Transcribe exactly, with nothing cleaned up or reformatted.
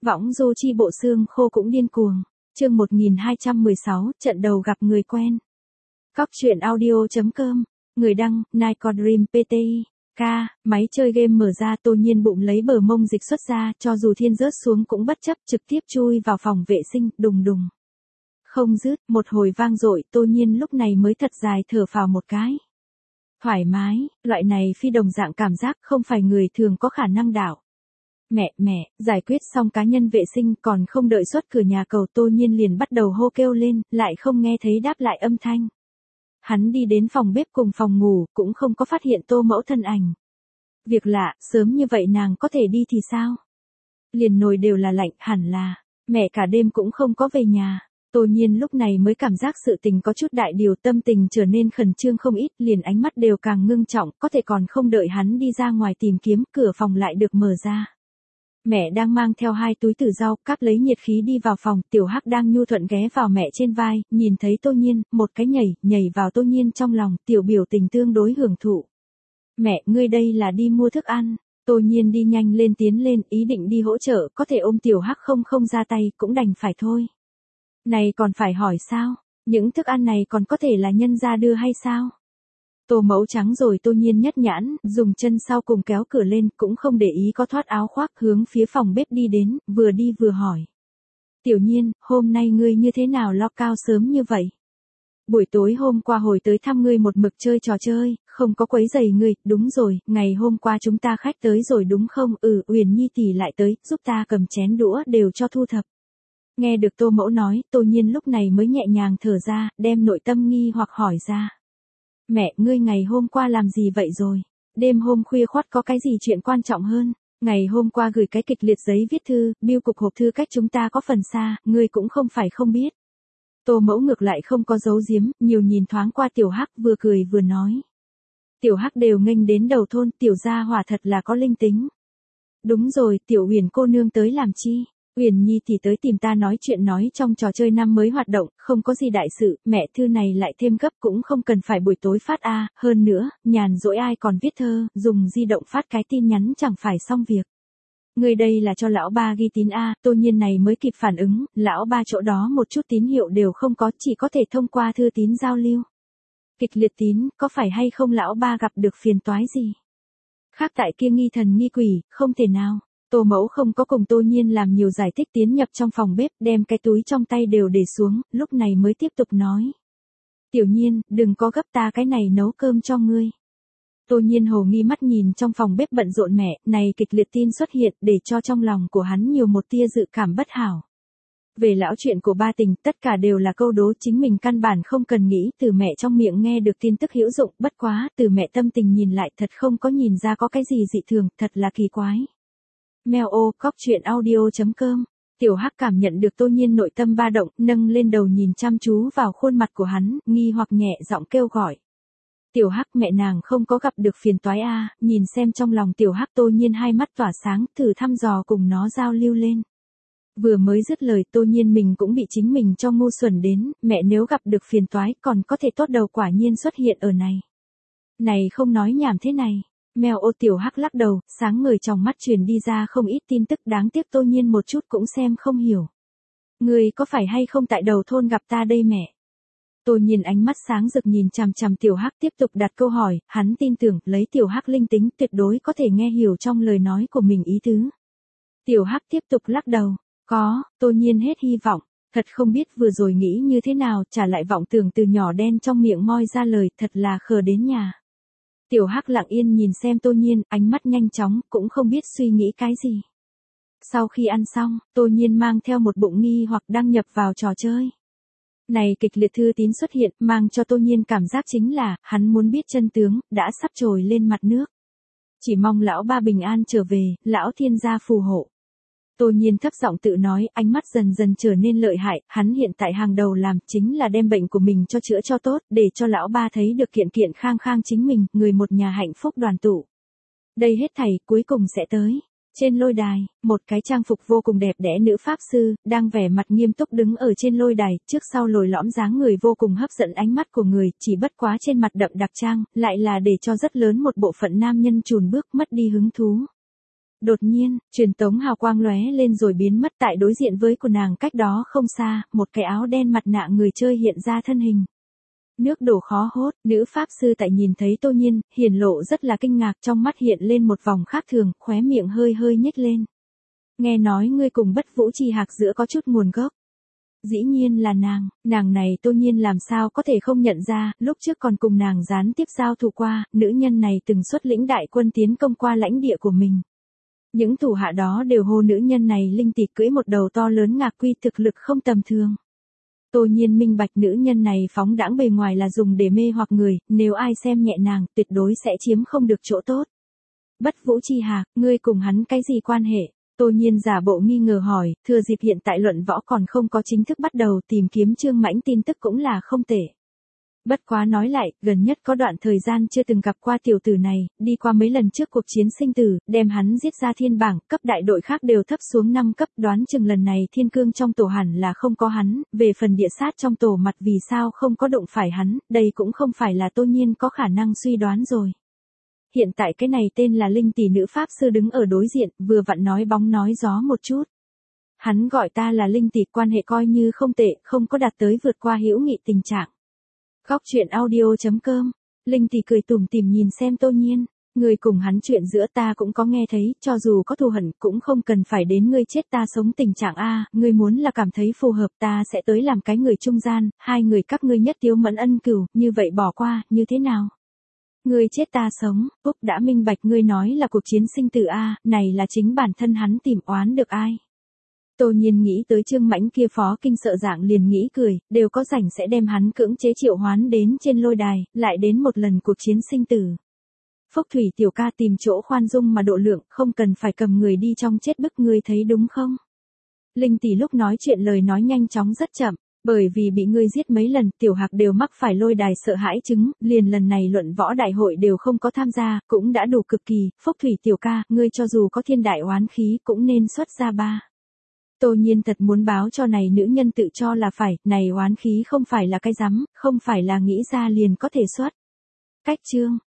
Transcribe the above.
Võng du chi bộ xương khô cũng điên cuồng. Chương một nghìn hai trăm mười sáu, trận đầu gặp người quen. Cóc truyện audio chấm com, người đăng, Nike Dream pê tê i. K, máy chơi game mở ra, Tô Nhiên bụng lấy bờ mông dịch xuất ra, cho dù thiên rớt xuống cũng bất chấp, trực tiếp chui vào phòng vệ sinh, đùng đùng. Không dứt, một hồi vang dội, Tô Nhiên lúc này mới thật dài thở phào một cái. Thoải mái, loại này phi đồng dạng cảm giác không phải người thường có khả năng đảo. Mẹ, mẹ, giải quyết xong cá nhân vệ sinh còn không đợi xuất cửa nhà cầu, Tô Nhiên liền bắt đầu hô kêu lên, lại không nghe thấy đáp lại âm thanh. Hắn đi đến phòng bếp cùng phòng ngủ, cũng không có phát hiện Tô Mẫu thân ảnh. Việc lạ, sớm như vậy nàng có thể đi thì sao? Liền nồi đều là lạnh, hẳn là, mẹ cả đêm cũng không có về nhà. Tô Nhiên lúc này mới cảm giác sự tình có chút đại điều, tâm tình trở nên khẩn trương không ít, liền ánh mắt đều càng ngưng trọng, có thể còn không đợi hắn đi ra ngoài tìm kiếm, cửa phòng lại được mở ra. Mẹ đang mang theo hai túi tử rau, cắp lấy nhiệt khí đi vào phòng, Tiểu Hắc đang nhu thuận ghé vào mẹ trên vai, nhìn thấy Tô Nhiên, một cái nhảy, nhảy vào Tô Nhiên trong lòng, Tiểu biểu tình tương đối hưởng thụ. Mẹ, ngươi đây là đi mua thức ăn. Tô Nhiên đi nhanh lên tiến lên, ý định đi hỗ trợ, có thể ôm Tiểu Hắc không không ra tay, cũng đành phải thôi. Này còn phải hỏi sao, những thức ăn này còn có thể là nhân gia đưa hay sao? Tô Mẫu trắng rồi, Tô Nhiên nhất nhãn, dùng chân sau cùng kéo cửa lên, cũng không để ý có thoát áo khoác, hướng phía phòng bếp đi đến, vừa đi vừa hỏi. Tiểu Nhiên, hôm nay ngươi như thế nào lo cao sớm như vậy? Buổi tối hôm qua hồi tới thăm ngươi một mực chơi trò chơi, không có quấy rầy ngươi, đúng rồi, ngày hôm qua chúng ta khách tới rồi đúng không? Ừ, Uyển Nhi tỷ lại tới, giúp ta cầm chén đũa đều cho thu thập. Nghe được Tô Mẫu nói, Tô Nhiên lúc này mới nhẹ nhàng thở ra, đem nội tâm nghi hoặc hỏi ra. Mẹ, ngươi ngày hôm qua làm gì vậy rồi? Đêm hôm khuya khoắt có cái gì chuyện quan trọng hơn? Ngày hôm qua gửi cái kịch liệt giấy viết thư, bưu cục hộp thư cách chúng ta có phần xa, ngươi cũng không phải không biết. Tô Mẫu ngược lại không có giấu giếm, nhiều nhìn thoáng qua Tiểu Hắc, vừa cười vừa nói. Tiểu Hắc đều nghênh đến đầu thôn, Tiểu gia hỏa thật là có linh tính. Đúng rồi, Tiểu Huyền cô nương tới làm chi? Uyển Nhi thì tới tìm ta nói chuyện, nói trong trò chơi năm mới hoạt động, không có gì đại sự, mẹ, thư này lại thêm gấp cũng không cần phải buổi tối phát a, à. Hơn nữa, nhàn rỗi ai còn viết thơ, dùng di động phát cái tin nhắn chẳng phải xong việc. Người đây là cho lão ba ghi tín a, à. Tô Nhiên này mới kịp phản ứng, lão ba chỗ đó một chút tín hiệu đều không có, chỉ có thể thông qua thư tín giao lưu. Kịch liệt tín, có phải hay không lão ba gặp được phiền toái gì? Khác tại kia nghi thần nghi quỷ, không thể nào. Tô Mẫu không có cùng Tô Nhiên làm nhiều giải thích, tiến nhập trong phòng bếp, đem cái túi trong tay đều để xuống, lúc này mới tiếp tục nói. Tiểu Nhiên, đừng có gấp, ta cái này nấu cơm cho ngươi. Tô Nhiên hồ nghi mắt nhìn trong phòng bếp bận rộn mẹ, này kịch liệt tin xuất hiện, để cho trong lòng của hắn nhiều một tia dự cảm bất hảo. Về lão chuyện của ba tình, tất cả đều là câu đố, chính mình căn bản không cần nghĩ, từ mẹ trong miệng nghe được tin tức hữu dụng, bất quá, từ mẹ tâm tình nhìn lại thật không có nhìn ra có cái gì dị thường, thật là kỳ quái. Mèo ô, cóc truyện audio chấm com. Tiểu Hắc cảm nhận được Tô Nhiên nội tâm ba động, nâng lên đầu nhìn chăm chú vào khuôn mặt của hắn, nghi hoặc nhẹ giọng kêu gọi. Tiểu Hắc, mẹ nàng không có gặp được phiền toái a, à, nhìn xem trong lòng Tiểu Hắc, Tô Nhiên hai mắt tỏa sáng, thử thăm dò cùng nó giao lưu lên. Vừa mới dứt lời, Tô Nhiên mình cũng bị chính mình cho ngu xuẩn đến, mẹ nếu gặp được phiền toái còn có thể tốt đầu quả nhiên xuất hiện ở này. Này không nói nhảm thế này. Mèo ô, Tiểu Hắc lắc đầu, sáng ngời trong mắt truyền đi ra không ít tin tức, đáng tiếc Tô Nhiên một chút cũng xem không hiểu. Người có phải hay không tại đầu thôn gặp ta đây mẹ? Tô Nhiên ánh mắt sáng rực nhìn chằm chằm Tiểu Hắc, tiếp tục đặt câu hỏi, hắn tin tưởng, lấy Tiểu Hắc linh tính tuyệt đối có thể nghe hiểu trong lời nói của mình ý tứ. Tiểu Hắc tiếp tục lắc đầu, có, Tô Nhiên hết hy vọng, thật không biết vừa rồi nghĩ như thế nào, trả lại vọng tưởng từ nhỏ đen trong miệng moi ra lời, thật là khờ đến nhà. Tiểu Hắc lặng yên nhìn xem Tô Nhiên, ánh mắt nhanh chóng, cũng không biết suy nghĩ cái gì. Sau khi ăn xong, Tô Nhiên mang theo một bụng nghi hoặc đăng nhập vào trò chơi. Này kịch liệt thư tín xuất hiện, mang cho Tô Nhiên cảm giác chính là, hắn muốn biết chân tướng, đã sắp trồi lên mặt nước. Chỉ mong lão ba bình an trở về, lão thiên gia phù hộ. Tô Nhiên thấp giọng tự nói, ánh mắt dần dần trở nên lợi hại, hắn hiện tại hàng đầu làm chính là đem bệnh của mình cho chữa cho tốt, để cho lão ba thấy được kiện kiện khang khang chính mình, người một nhà hạnh phúc đoàn tụ. Đây hết thảy cuối cùng sẽ tới. Trên lôi đài, một cái trang phục vô cùng đẹp đẽ nữ pháp sư, đang vẻ mặt nghiêm túc đứng ở trên lôi đài, trước sau lồi lõm dáng người vô cùng hấp dẫn ánh mắt của người, chỉ bất quá trên mặt đậm đặc trang, lại là để cho rất lớn một bộ phận nam nhân chùn bước mất đi hứng thú. Đột nhiên, truyền tống hào quang lóe lên rồi biến mất tại đối diện với của nàng cách đó không xa, một cái áo đen mặt nạ người chơi hiện ra thân hình. Nước đổ khó hốt, nữ pháp sư tại nhìn thấy Tô Nhiên, hiển lộ rất là kinh ngạc, trong mắt hiện lên một vòng khác thường, khóe miệng hơi hơi nhếch lên. Nghe nói ngươi cùng Bất Vũ Chi Hạc giữa có chút nguồn gốc. Dĩ nhiên là nàng, nàng này Tô Nhiên làm sao có thể không nhận ra, lúc trước còn cùng nàng gián tiếp giao thủ qua, nữ nhân này từng xuất lĩnh đại quân tiến công qua lãnh địa của mình. Những thủ hạ đó đều hô nữ nhân này linh tịch cưỡi một đầu to lớn ngạc quy, thực lực không tầm thường. Tô Nhiên minh bạch nữ nhân này phóng đãng bề ngoài là dùng để mê hoặc người, nếu ai xem nhẹ nàng, tuyệt đối sẽ chiếm không được chỗ tốt. Bất Vũ Chi Hạc, ngươi cùng hắn cái gì quan hệ? Tô Nhiên giả bộ nghi ngờ hỏi, thừa dịp hiện tại luận võ còn không có chính thức bắt đầu, tìm kiếm Trương Mãnh tin tức cũng là không tệ. Bất quá nói lại, gần nhất có đoạn thời gian chưa từng gặp qua tiểu tử này, đi qua mấy lần trước cuộc chiến sinh tử, đem hắn giết ra thiên bảng, cấp đại đội khác đều thấp xuống năm cấp, đoán chừng lần này thiên cương trong tổ hẳn là không có hắn, về phần địa sát trong tổ mặt vì sao không có đụng phải hắn, đây cũng không phải là Tô Nhiên có khả năng suy đoán rồi. Hiện tại cái này tên là Linh tỷ nữ pháp sư đứng ở đối diện, vừa vặn nói bóng nói gió một chút. Hắn gọi ta là Linh tỷ, quan hệ coi như không tệ, không có đạt tới vượt qua hữu nghị tình trạng. Góc truyện audio chấm com, Linh tỷ cười tủm tỉm nhìn xem Tô Nhiên, người cùng hắn chuyện giữa ta cũng có nghe thấy, cho dù có thù hận cũng không cần phải đến ngươi chết ta sống tình trạng a, ngươi muốn là cảm thấy phù hợp ta sẽ tới làm cái người trung gian, hai người các ngươi nhất tiếu mẫn ân cửu, như vậy bỏ qua, như thế nào? Ngươi chết ta sống, Úc đã minh bạch ngươi nói là cuộc chiến sinh tử a, này là chính bản thân hắn tìm oán được ai. Tô Nhiên nghĩ tới Trương Mãnh kia phó kinh sợ dạng liền nghĩ cười, đều có rảnh sẽ đem hắn cưỡng chế triệu hoán đến trên lôi đài, lại đến một lần cuộc chiến sinh tử. Phúc Thủy tiểu ca tìm chỗ khoan dung mà độ lượng, không cần phải cầm người đi trong chết bức, ngươi thấy đúng không? Linh tỷ lúc nói chuyện lời nói nhanh chóng rất chậm, bởi vì bị ngươi giết mấy lần, tiểu Hạc đều mắc phải lôi đài sợ hãi chứng, liền lần này luận võ đại hội đều không có tham gia, cũng đã đủ cực kỳ, Phúc Thủy tiểu ca, ngươi cho dù có thiên đại oán khí cũng nên xuất ra ba. Tô Nhiên thật muốn báo cho này nữ nhân tự cho là phải, này oán khí không phải là cái rắm, không phải là nghĩ ra liền có thể xuất. Cách chương,